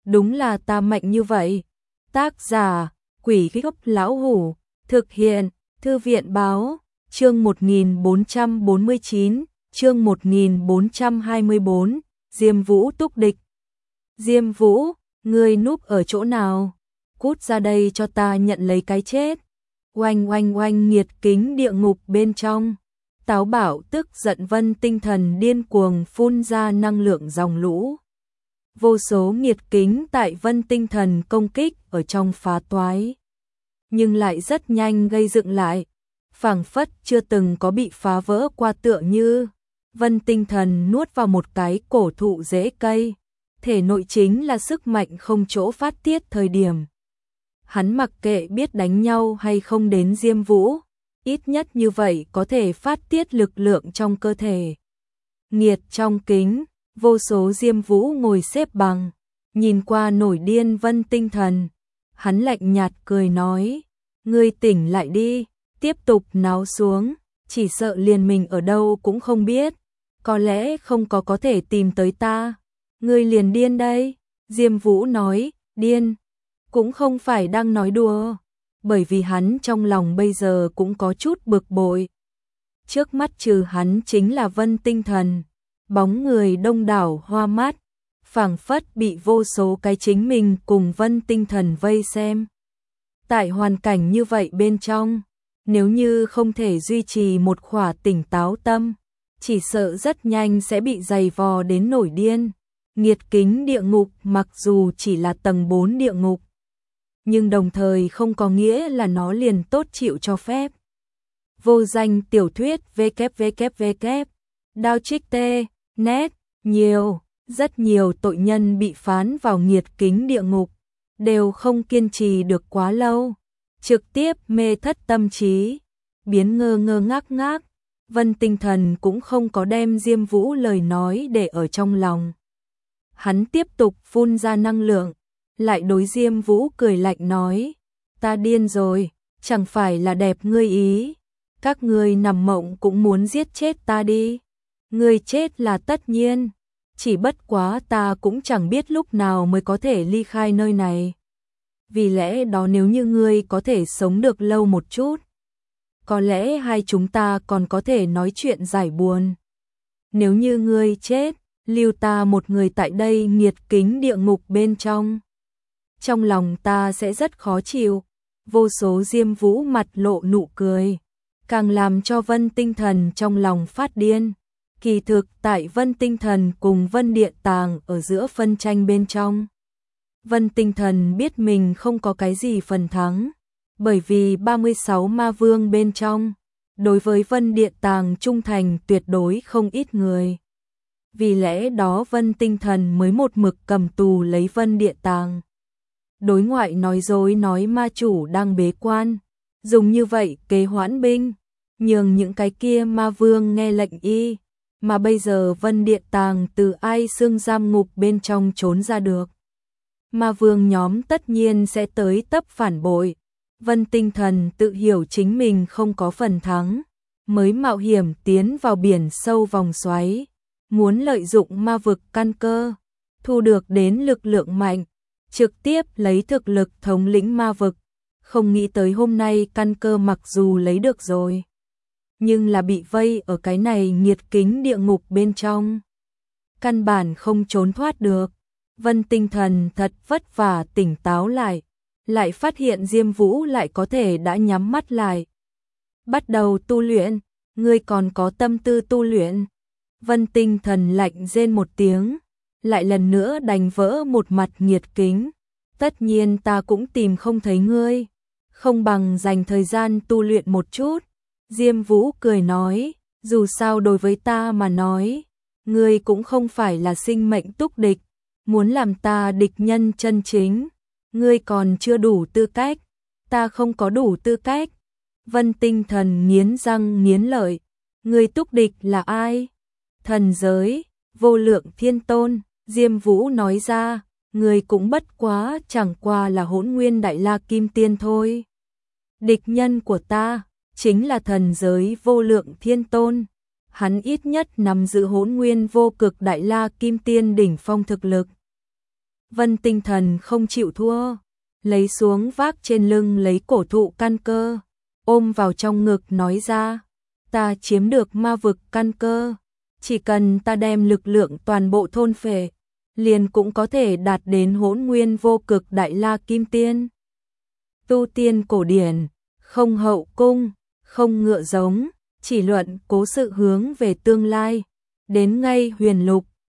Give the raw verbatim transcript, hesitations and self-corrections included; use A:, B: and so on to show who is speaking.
A: đúng là ta mạnh như vậy. Tác giả, Quỷ Gốc Lão Hủ, thực hiện, Thư viện báo, chương một nghìn bốn trăm bốn mươi chín, chương một nghìn bốn trăm hai mươi bốn, Diêm Vũ túc địch. Diêm Vũ, ngươi núp ở chỗ nào? Cút ra đây cho ta nhận lấy cái chết. Oanh oanh oanh, nghiệt kính địa ngục bên trong. Táo Bảo tức giận Vân Tinh Thần điên cuồng phun ra năng lượng dòng lũ. Vô số nghiệt kính tại Vân Tinh Thần công kích ở trong phá toái, nhưng lại rất nhanh gây dựng lại, phảng phất chưa từng có bị phá vỡ qua, tựa như Vân Tinh Thần nuốt vào một cái cổ thụ rễ cây, thể nội chính là sức mạnh không chỗ phát tiết thời điểm. Hắn mặc kệ biết đánh nhau hay không đến Diêm Vũ, ít nhất như vậy có thể phát tiết lực lượng trong cơ thể. Nghiệt trong kính, vô số Diêm Vũ ngồi xếp bằng, nhìn qua nổi điên Vân Tinh Thần. Hắn lạnh nhạt cười nói, ngươi tỉnh lại đi, tiếp tục náo xuống, chỉ sợ liền mình ở đâu cũng không biết, có lẽ không có có thể tìm tới ta. Ngươi liền điên đây. Diêm Vũ nói, điên, cũng không phải đang nói đùa, bởi vì hắn trong lòng bây giờ cũng có chút bực bội. Trước mắt trừ hắn chính là Vân Tinh Thần, bóng người đông đảo hoa mắt, phảng phất bị vô số cái chính mình cùng Vân Tinh Thần vây xem. Tại hoàn cảnh như vậy bên trong, nếu như không thể duy trì một khỏa tỉnh táo tâm, chỉ sợ rất nhanh sẽ bị dày vò đến nổi điên. Nghiệt kính địa ngục mặc dù chỉ là tầng bốn địa ngục, nhưng đồng thời không có nghĩa là nó liền tốt chịu cho phép. Vô danh tiểu thuyết www. Đao trích tê, net, nhiều, rất nhiều tội nhân bị phán vào nghiệt kính địa ngục, đều không kiên trì được quá lâu, trực tiếp mê thất tâm trí, biến ngơ ngơ ngác ngác. Vân Tinh Thần cũng không có đem Diêm Vũ lời nói để ở trong lòng. Hắn tiếp tục phun ra năng lượng, lại đối Diêm Vũ cười lạnh nói, ta điên rồi, chẳng phải là đẹp ngươi ý, các ngươi nằm mộng cũng muốn giết chết ta đi. Ngươi chết là tất nhiên, chỉ bất quá ta cũng chẳng biết lúc nào mới có thể ly khai nơi này. Vì lẽ đó nếu như ngươi có thể sống được lâu một chút, có lẽ hai chúng ta còn có thể nói chuyện giải buồn. Nếu như ngươi chết, lưu ta một người tại đây nghiệt kính địa ngục bên trong, trong lòng ta sẽ rất khó chịu. Vô số Diêm Vũ mặt lộ nụ cười, càng làm cho Vân Tinh Thần trong lòng phát điên. Kỳ thực tại Vân Tinh Thần cùng Vân Địa Tàng ở giữa phân tranh bên trong, Vân Tinh Thần biết mình không có cái gì phần thắng, bởi vì ba mươi sáu ma vương bên trong, đối với Vân Địa Tàng trung thành tuyệt đối không ít người. Vì lẽ đó Vân Tinh Thần mới một mực cầm tù lấy Vân Địa Tàng. Đối ngoại nói dối nói ma chủ đang bế quan, dùng như vậy kế hoãn binh, nhường những cái kia ma vương nghe lệnh y, mà bây giờ Vân Địa Tàng từ ai xương giam ngục bên trong trốn ra được. Ma vương nhóm tất nhiên sẽ tới tấp phản bội. Vân Tinh Thần tự hiểu chính mình không có phần thắng, mới mạo hiểm tiến vào biển sâu vòng xoáy, muốn lợi dụng ma vực căn cơ, thu được đến lực lượng mạnh, trực tiếp lấy thực lực thống lĩnh ma vực. Không nghĩ tới hôm nay căn cơ mặc dù lấy được rồi, nhưng là bị vây ở cái này nghiệt kính địa ngục bên trong, căn bản không trốn thoát được. Vân Tinh Thần thật vất vả tỉnh táo lại, lại phát hiện Diêm Vũ lại có thể đã nhắm mắt lại, bắt đầu tu luyện. Ngươi còn có tâm tư tu luyện? Vân Tinh Thần lạnh rên một tiếng, lại lần nữa đánh vỡ một mặt nghiệt kính. Tất nhiên ta cũng tìm không thấy ngươi, không bằng dành thời gian tu luyện một chút. Diêm Vũ cười nói, dù sao đối với ta mà nói, ngươi cũng không phải là sinh mệnh túc địch, muốn làm ta địch nhân chân chính, ngươi còn chưa đủ tư cách, ta không có đủ tư cách. Vân Tinh Thần nghiến răng nghiến lợi, ngươi túc địch là ai? Thần giới, Vô Lượng Thiên Tôn. Diêm Vũ nói ra, ngươi cũng bất quá chẳng qua là Hỗn Nguyên Đại La Kim Tiên thôi. Địch nhân của ta chính là thần giới Vô Lượng Thiên Tôn, hắn ít nhất nắm giữ Hỗn Nguyên Vô Cực Đại La Kim Tiên đỉnh phong thực lực. Vân tinh thần không chịu thua, lấy xuống vác trên lưng lấy cổ thụ căn cơ, ôm vào trong ngực nói ra, ta chiếm được ma vực căn cơ, chỉ cần ta đem lực lượng toàn bộ thôn phệ, liền cũng có thể đạt đến hỗn nguyên vô cực đại la kim tiên. Tu tiên cổ điển, không hậu cung, không ngựa giống, chỉ luận cố sự hướng về tương lai, đến ngay huyền lục,